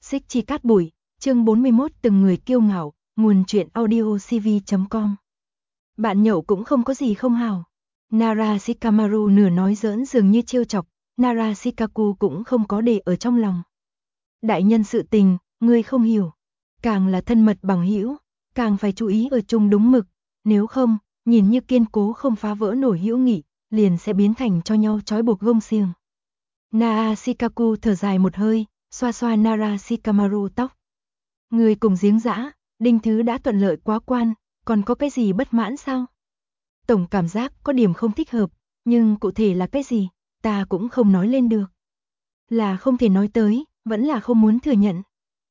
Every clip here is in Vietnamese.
Xích Chi Cát Bụi, chương 41 từng người kiêu ngạo, nguồn truyện audiocv.com. Bạn nhậu cũng không có gì không hào. Nara Shikamaru nửa nói giỡn dường như trêu chọc, Nara Shikaku cũng không có để ở trong lòng. Đại nhân sự tình, ngươi không hiểu. Càng là thân mật bằng hữu, càng phải chú ý ở chung đúng mực, nếu không, nhìn như kiên cố không phá vỡ nổi hữu nghị, liền sẽ biến thành cho nhau trói buộc gông xiềng. Nara Shikaku thở dài một hơi, xoa xoa Nara Shikamaru tóc. Người cùng giếng giã, Đinh Thứ đã thuận lợi quá quan, còn có cái gì bất mãn sao? Tổng cảm giác có điểm không thích hợp, nhưng cụ thể là cái gì, ta cũng không nói lên được. Là không thể nói tới, vẫn là không muốn thừa nhận.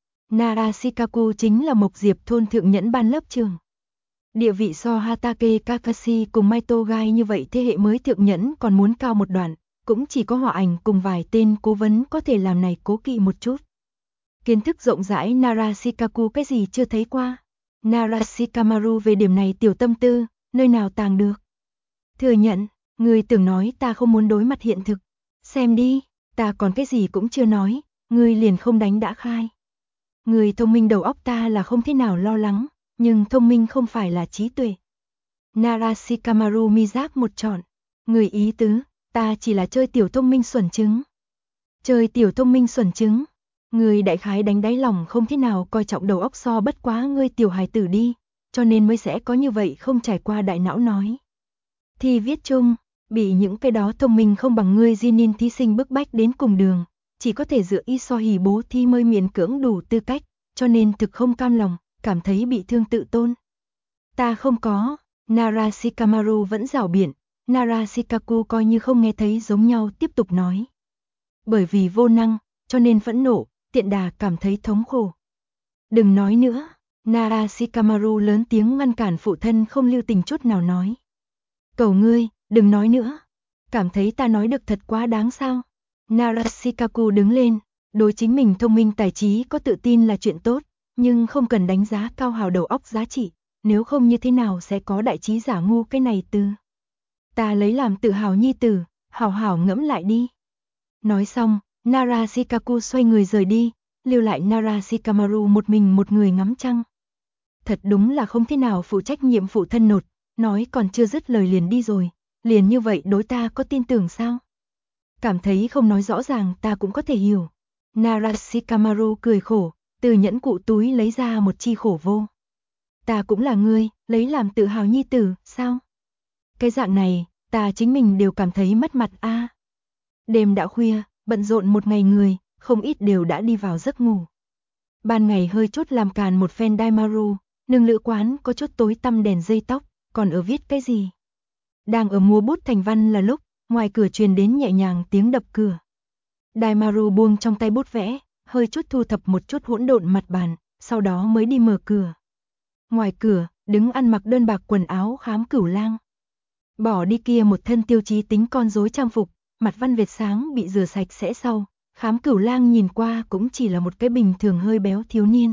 Nara Shikaku chính là Mộc Diệp thôn thượng nhẫn ban lớp trường. Địa vị so Hatake Kakashi cùng Maito Gai như vậy thế hệ mới thượng nhẫn còn muốn cao một đoạn, cũng chỉ có Hỏa Ảnh cùng vài tên cố vấn có thể làm này cố kỵ một chút. Kiến thức rộng rãi Nara Shikaku cái gì chưa thấy qua. Nara Shikamaru về điểm này tiểu tâm tư, nơi nào tàng được. Thừa nhận, ngươi tưởng nói ta không muốn đối mặt hiện thực. Xem đi, ta còn cái gì cũng chưa nói, ngươi liền không đánh đã khai. Người thông minh đầu óc ta là không thế nào lo lắng, nhưng thông minh không phải là trí tuệ. Nara Shikamaru mi giác một trọn. Người ý tứ, ta chỉ là chơi tiểu thông minh xuẩn trứng. Chơi tiểu thông minh xuẩn trứng. Người đại khái đánh đáy lòng không thế nào coi trọng đầu óc so bất quá ngươi tiểu hài tử đi, cho nên mới sẽ có như vậy không trải qua đại não nói. Thi viết chung, bị những cái đó thông minh không bằng ngươi Jinin thí sinh bức bách đến cùng đường, chỉ có thể dựa y so hỉ bố thi mới miễn cưỡng đủ tư cách, cho nên thực không cam lòng, cảm thấy bị thương tự tôn. Ta không có, Nara Shikamaru vẫn rảo biện, Nara Shikaku coi như không nghe thấy giống nhau tiếp tục nói. Bởi vì vô năng, cho nên phẫn nộ, tiện đà cảm thấy thống khổ. Đừng nói nữa, Nara Shikamaru lớn tiếng ngăn cản phụ thân không lưu tình chút nào nói. Cầu ngươi, đừng nói nữa. Cảm thấy ta nói được thật quá đáng sao? Nara Shikaku đứng lên, đối chính mình thông minh tài trí có tự tin là chuyện tốt, nhưng không cần đánh giá cao hào đầu óc giá trị, nếu không như thế nào sẽ có đại trí giả ngu cái này từ. Ta lấy làm tự hào nhi tử, hào hào ngẫm lại đi. Nói xong, Nara Shikaku xoay người rời đi, lưu lại Nara Shikamaru một mình một người ngắm trăng. Thật đúng là không thế nào phụ trách nhiệm phụ thân nột, nói còn chưa dứt lời liền đi rồi, liền như vậy đối ta có tin tưởng sao? Cảm thấy không nói rõ ràng ta cũng có thể hiểu. Nara Shikamaru cười khổ, từ nhẫn cụ túi lấy ra một chi khổ vô. Ta cũng là ngươi, lấy làm tự hào nhi tử, sao? Cái dạng này, ta chính mình đều cảm thấy mất mặt a. Đêm đã khuya, bận rộn một ngày người, không ít đều đã đi vào giấc ngủ. Ban ngày hơi chút làm càn một phen Daimaru, nương lữ quán có chút tối tăm đèn dây tóc, còn ở viết cái gì? Đang ở múa bút thành văn là lúc, ngoài cửa truyền đến nhẹ nhàng tiếng đập cửa. Daimaru buông trong tay bút vẽ, hơi chút thu thập một chút hỗn độn mặt bàn, sau đó mới đi mở cửa. Ngoài cửa, đứng ăn mặc đơn bạc quần áo Khám Cửu Lang. Bỏ đi kia một thân tiêu chí tính con rối trang phục, mặt văn vệt sáng bị rửa sạch sẽ sau, Khám Cửu Lang nhìn qua cũng chỉ là một cái bình thường hơi béo thiếu niên.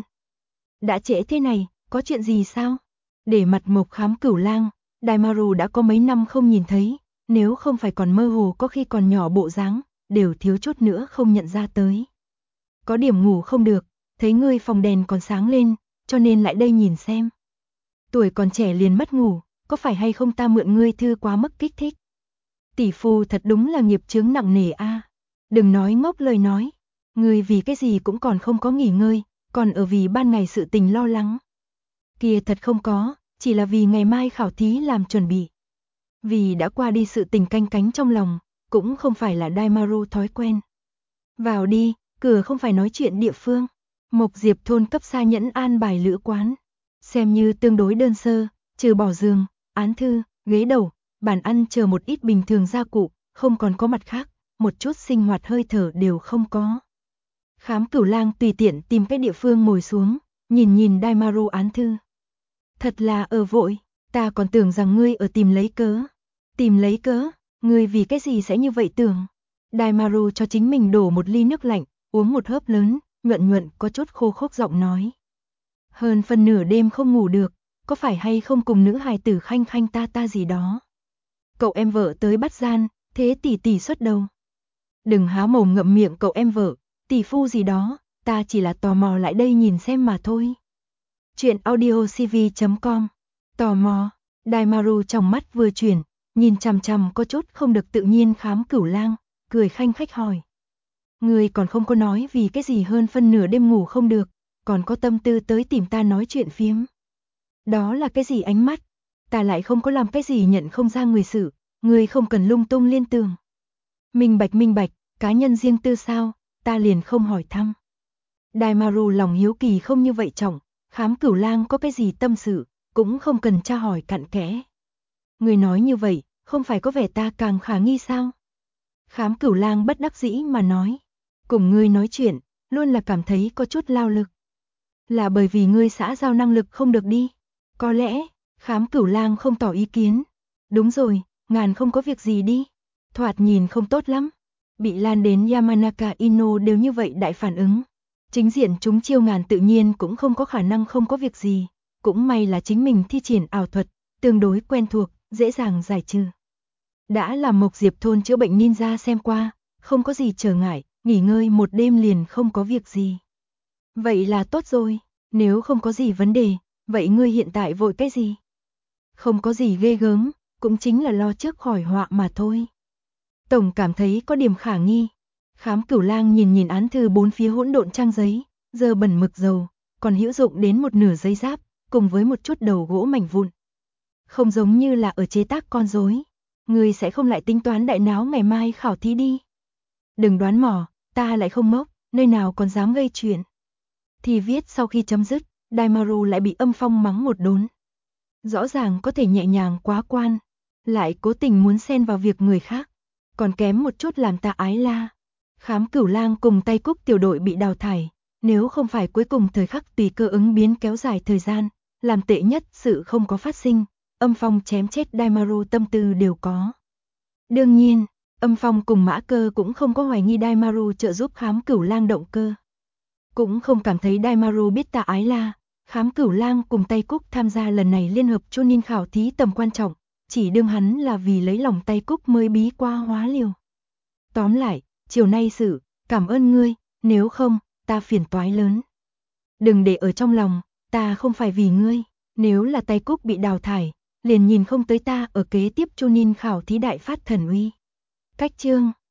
Đã trễ thế này, có chuyện gì sao? Để mặt mộc Khám Cửu Lang, Daimaru đã có mấy năm không nhìn thấy, nếu không phải còn mơ hồ có khi còn nhỏ bộ dáng, đều thiếu chút nữa không nhận ra tới. Có điểm ngủ không được, thấy ngươi phòng đèn còn sáng lên, cho nên lại đây nhìn xem. Tuổi còn trẻ liền mất ngủ, có phải hay không ta mượn ngươi thư quá mức kích thích? Tỷ phu thật đúng là nghiệp chướng nặng nề a. Đừng nói ngốc lời nói, ngươi vì cái gì cũng còn không có nghỉ ngơi, còn ở vì ban ngày sự tình lo lắng. Kia thật không có, chỉ là vì ngày mai khảo thí làm chuẩn bị. Vì đã qua đi sự tình canh cánh trong lòng, cũng không phải là Daimaru thói quen. Vào đi, cửa không phải nói chuyện địa phương. Mộc Diệp thôn cấp xa nhẫn an bài lữ quán. Xem như tương đối đơn sơ, trừ bỏ giường, án thư, ghế đầu, bàn ăn chờ một ít bình thường gia cụ, không còn có mặt khác, một chút sinh hoạt hơi thở đều không có. Khám Cửu Lang tùy tiện tìm cái địa phương ngồi xuống, nhìn Daimaru án thư. Thật là ở vội, ta còn tưởng rằng ngươi ở tìm lấy cớ. Tìm lấy cớ, ngươi vì cái gì sẽ như vậy tưởng? Daimaru cho chính mình đổ một ly nước lạnh, uống một hớp lớn, nhuận có chút khô khốc giọng nói. Hơn phân nửa đêm không ngủ được, có phải hay không cùng nữ hài tử khanh ta gì đó? Cậu em vợ tới bắt gian, thế tỷ xuất đầu. Đừng há mồm ngậm miệng cậu em vợ, tỷ phu gì đó, ta chỉ là tò mò lại đây nhìn xem mà thôi. Chuyện audiocv.com. Tò mò, Daimaru trong mắt vừa chuyển, nhìn chằm chằm có chút không được tự nhiên Khám Cửu Lang, cười khanh khách hỏi. Ngươi còn không có nói vì cái gì hơn phân nửa đêm ngủ không được, còn có tâm tư tới tìm ta nói chuyện phiếm. Đó là cái gì ánh mắt? Ta lại không có làm cái gì nhận không ra người sự, ngươi không cần lung tung liên tưởng. Minh bạch, cá nhân riêng tư sao, ta liền không hỏi thăm. Daimaru lòng hiếu kỳ không như vậy trọng, Khám Cửu Lang có cái gì tâm sự, cũng không cần tra hỏi cặn kẽ. Người nói như vậy, không phải có vẻ ta càng khả nghi sao? Khám Cửu Lang bất đắc dĩ mà nói, cùng ngươi nói chuyện, luôn là cảm thấy có chút lao lực. Là bởi vì ngươi xã giao năng lực không được đi. Có lẽ, Khám Cửu Lang không tỏ ý kiến. Đúng rồi, ngàn không có việc gì đi. Thoạt nhìn không tốt lắm. Bị lan đến Yamanaka Ino đều như vậy đại phản ứng. Chính diện chúng chiêu ngàn tự nhiên cũng không có khả năng không có việc gì. Cũng may là chính mình thi triển ảo thuật, tương đối quen thuộc, dễ dàng giải trừ. Đã làm Mộc Diệp thôn chữa bệnh ninja xem qua, không có gì trở ngại, nghỉ ngơi một đêm liền không có việc gì. Vậy là tốt rồi, nếu không có gì vấn đề, vậy ngươi hiện tại vội cái gì? Không có gì ghê gớm, cũng chính là lo trước khỏi họa mà thôi. Tổng cảm thấy có điểm khả nghi. Khám Cửu Lang nhìn án thư bốn phía hỗn độn trang giấy, dơ bẩn mực dầu, còn hữu dụng đến một nửa giấy giáp, cùng với một chút đầu gỗ mảnh vụn. Không giống như là ở chế tác con rối. Ngươi sẽ không lại tính toán đại náo ngày mai khảo thí đi. Đừng đoán mò, ta lại không ngốc, nơi nào còn dám gây chuyện. Thì viết sau khi chấm dứt, Daimaru lại bị Âm Phong mắng một đốn. Rõ ràng có thể nhẹ nhàng quá quan, lại cố tình muốn xen vào việc người khác, còn kém một chút làm ta ái la. Khám Cửu Lang cùng Tay Cúc tiểu đội bị đào thải, nếu không phải cuối cùng thời khắc tùy cơ ứng biến kéo dài thời gian, làm tệ nhất sự không có phát sinh, Âm Phong chém chết Daimaru tâm tư đều có. Đương nhiên, Âm Phong cùng Mã Cơ cũng không có hoài nghi Daimaru trợ giúp Khám Cửu Lang động cơ. Cũng không cảm thấy Daimaru biết ta ái la, Khám Cửu Lang cùng Tay Cúc tham gia lần này liên hợp Chunin khảo thí tầm quan trọng, chỉ đương hắn là vì lấy lòng Tay Cúc mới bí qua hóa liều. Tóm lại, chiều nay sự, cảm ơn ngươi, nếu không, ta phiền toái lớn. Đừng để ở trong lòng, ta không phải vì ngươi, nếu là Tay Cúc bị đào thải, liền nhìn không tới ta ở kế tiếp Chunin khảo thí đại phát thần uy. Cách chương